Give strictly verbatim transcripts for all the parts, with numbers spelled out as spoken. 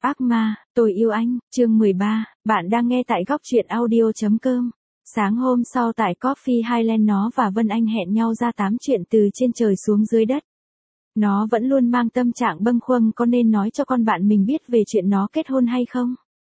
Ác ma, tôi yêu anh, chương mười ba, bạn đang nghe tại góc truyện audio.com. Sáng hôm sau tại Coffee Highland nó và Vân Anh hẹn nhau ra tám chuyện từ trên trời xuống dưới đất. Nó vẫn luôn mang tâm trạng bâng khuâng có nên nói cho con bạn mình biết về chuyện nó kết hôn hay không.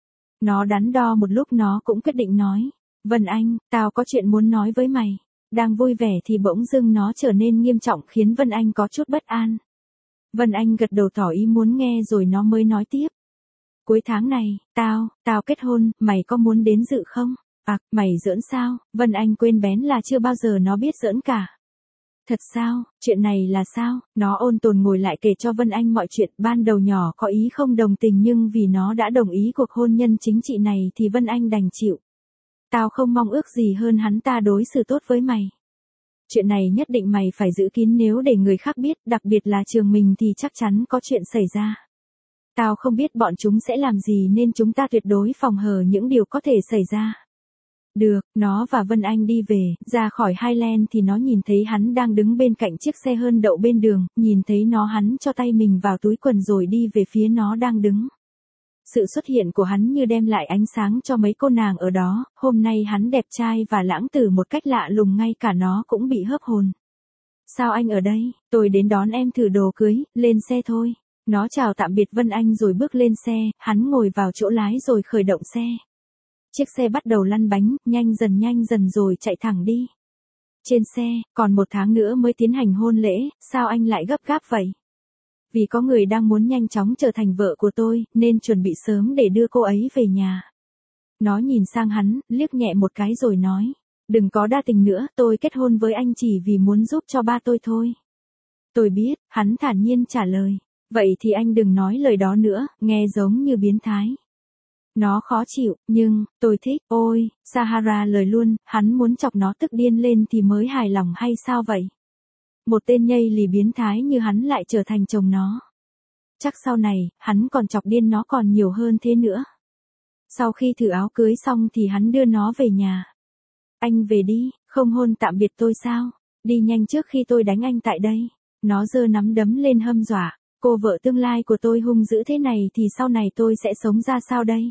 Nó đắn đo một lúc nó cũng quyết định nói. Vân Anh, tao có chuyện muốn nói với mày. Đang vui vẻ thì bỗng dưng nó trở nên nghiêm trọng khiến Vân Anh có chút bất an. Vân Anh gật đầu tỏ ý muốn nghe rồi nó mới nói tiếp. Cuối tháng này, tao, tao kết hôn, mày có muốn đến dự không? À, mày giỡn sao? Vân Anh quên bén là chưa bao giờ nó biết giỡn cả. Thật sao? Chuyện này là sao? Nó ôn tồn ngồi lại kể cho Vân Anh mọi chuyện. Ban đầu nhỏ có ý không đồng tình nhưng vì nó đã đồng ý cuộc hôn nhân chính trị này thì Vân Anh đành chịu. Tao không mong ước gì hơn hắn ta đối xử tốt với mày. Chuyện này nhất định mày phải giữ kín nếu để người khác biết, đặc biệt là trường mình thì chắc chắn có chuyện xảy ra. Tao không biết bọn chúng sẽ làm gì nên chúng ta tuyệt đối phòng hờ những điều có thể xảy ra. Được, nó và Vân Anh đi về, ra khỏi Highland thì nó nhìn thấy hắn đang đứng bên cạnh chiếc xe hơn đậu bên đường, nhìn thấy nó hắn cho tay mình vào túi quần rồi đi về phía nó đang đứng. Sự xuất hiện của hắn như đem lại ánh sáng cho mấy cô nàng ở đó, hôm nay hắn đẹp trai và lãng tử một cách lạ lùng ngay cả nó cũng bị hớp hồn. Sao anh ở đây? Tôi đến đón em thử đồ cưới, lên xe thôi. Nó chào tạm biệt Vân Anh rồi bước lên xe, hắn ngồi vào chỗ lái rồi khởi động xe. Chiếc xe bắt đầu lăn bánh, nhanh dần nhanh dần rồi chạy thẳng đi. Trên xe, còn một tháng nữa mới tiến hành hôn lễ, sao anh lại gấp gáp vậy? Vì có người đang muốn nhanh chóng trở thành vợ của tôi, nên chuẩn bị sớm để đưa cô ấy về nhà. Nó nhìn sang hắn, liếc nhẹ một cái rồi nói. Đừng có đa tình nữa, tôi kết hôn với anh chỉ vì muốn giúp cho ba tôi thôi. Tôi biết, hắn thản nhiên trả lời. Vậy thì anh đừng nói lời đó nữa, nghe giống như biến thái. Nó khó chịu, nhưng, tôi thích, ôi, Sahara lời luôn, hắn muốn chọc nó tức điên lên thì mới hài lòng hay sao vậy? Một tên nhây lì biến thái như hắn lại trở thành chồng nó. Chắc sau này, hắn còn chọc điên nó còn nhiều hơn thế nữa. Sau khi thử áo cưới xong thì hắn đưa nó về nhà. Anh về đi, không hôn tạm biệt tôi sao? Đi nhanh trước khi tôi đánh anh tại đây. Nó giơ nắm đấm lên hâm dọa. Cô vợ tương lai của tôi hung dữ thế này thì sau này tôi sẽ sống ra sao đây?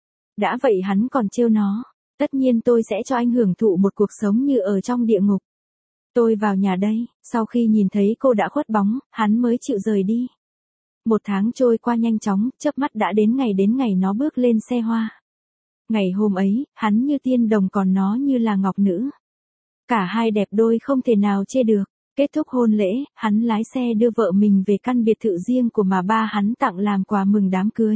Đã vậy hắn còn trêu nó. Tất nhiên tôi sẽ cho anh hưởng thụ một cuộc sống như ở trong địa ngục. Tôi vào nhà đây, sau khi nhìn thấy cô đã khuất bóng, hắn mới chịu rời đi. Một tháng trôi qua nhanh chóng, chớp mắt đã đến ngày đến ngày nó bước lên xe hoa. Ngày hôm ấy, hắn như tiên đồng còn nó như là ngọc nữ. Cả hai đẹp đôi không thể nào chê được. Kết thúc hôn lễ, hắn lái xe đưa vợ mình về căn biệt thự riêng của mà ba hắn tặng làm quà mừng đám cưới.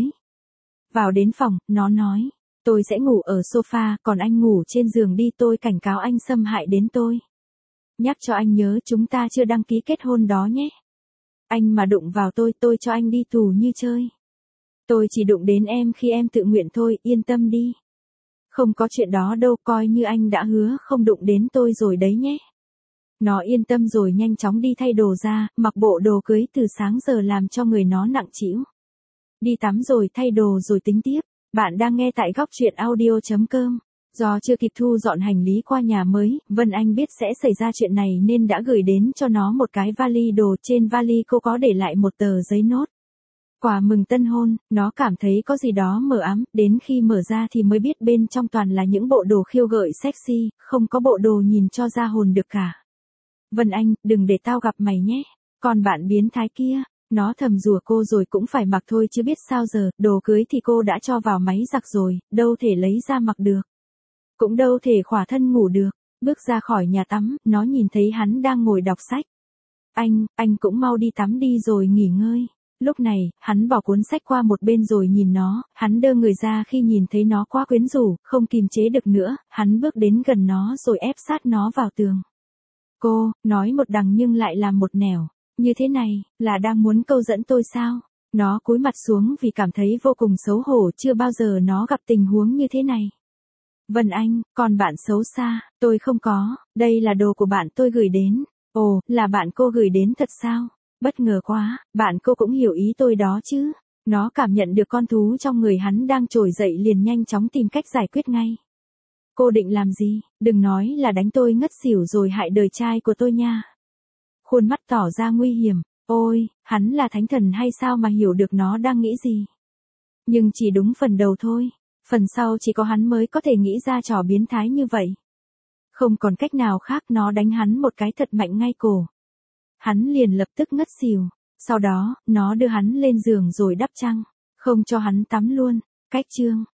Vào đến phòng, nó nói, tôi sẽ ngủ ở sofa, còn anh ngủ trên giường đi, tôi cảnh cáo anh xâm hại đến tôi. Nhắc cho anh nhớ chúng ta chưa đăng ký kết hôn đó nhé. Anh mà đụng vào tôi, tôi cho anh đi tù như chơi. Tôi chỉ đụng đến em khi em tự nguyện thôi, yên tâm đi. Không có chuyện đó đâu, coi như anh đã hứa không đụng đến tôi rồi đấy nhé. Nó yên tâm rồi nhanh chóng đi thay đồ ra, mặc bộ đồ cưới từ sáng giờ làm cho người nó nặng trĩu. Đi tắm rồi thay đồ rồi tính tiếp. Bạn đang nghe tại góc truyện audio.com. Do chưa kịp thu dọn hành lý qua nhà mới, Vân Anh biết sẽ xảy ra chuyện này nên đã gửi đến cho nó một cái vali đồ. Trên vali cô có để lại một tờ giấy nốt. Quà mừng tân hôn, nó cảm thấy có gì đó mờ ám, đến khi mở ra thì mới biết bên trong toàn là những bộ đồ khiêu gợi sexy, không có bộ đồ nhìn cho ra hồn được cả. Vân Anh, đừng để tao gặp mày nhé. Còn bạn biến thái kia, nó thầm rủa cô rồi cũng phải mặc thôi chứ biết sao giờ, đồ cưới thì cô đã cho vào máy giặt rồi, đâu thể lấy ra mặc được. Cũng đâu thể khỏa thân ngủ được. Bước ra khỏi nhà tắm, nó nhìn thấy hắn đang ngồi đọc sách. Anh, anh cũng mau đi tắm đi rồi nghỉ ngơi. Lúc này, hắn bỏ cuốn sách qua một bên rồi nhìn nó, hắn đơ người ra khi nhìn thấy nó quá quyến rũ, không kìm chế được nữa, hắn bước đến gần nó rồi ép sát nó vào tường. Cô, nói một đằng nhưng lại làm một nẻo. Như thế này, là đang muốn câu dẫn tôi sao? Nó cúi mặt xuống vì cảm thấy vô cùng xấu hổ, chưa bao giờ nó gặp tình huống như thế này. Vân Anh, còn bạn xấu xa, tôi không có, đây là đồ của bạn tôi gửi đến. Ồ, là bạn cô gửi đến thật sao? Bất ngờ quá, bạn cô cũng hiểu ý tôi đó chứ. Nó cảm nhận được con thú trong người hắn đang trồi dậy liền nhanh chóng tìm cách giải quyết ngay. Cô định làm gì? Đừng nói là đánh tôi ngất xỉu rồi hại đời trai của tôi nha. Khuôn mắt tỏ ra nguy hiểm. Ôi, hắn là thánh thần hay sao mà hiểu được nó đang nghĩ gì? Nhưng chỉ đúng phần đầu thôi. Phần sau chỉ có hắn mới có thể nghĩ ra trò biến thái như vậy. Không còn cách nào khác, nó đánh hắn một cái thật mạnh ngay cổ. Hắn liền lập tức ngất xỉu. Sau đó, nó đưa hắn lên giường rồi đắp chăn. Không cho hắn tắm luôn. Cách chương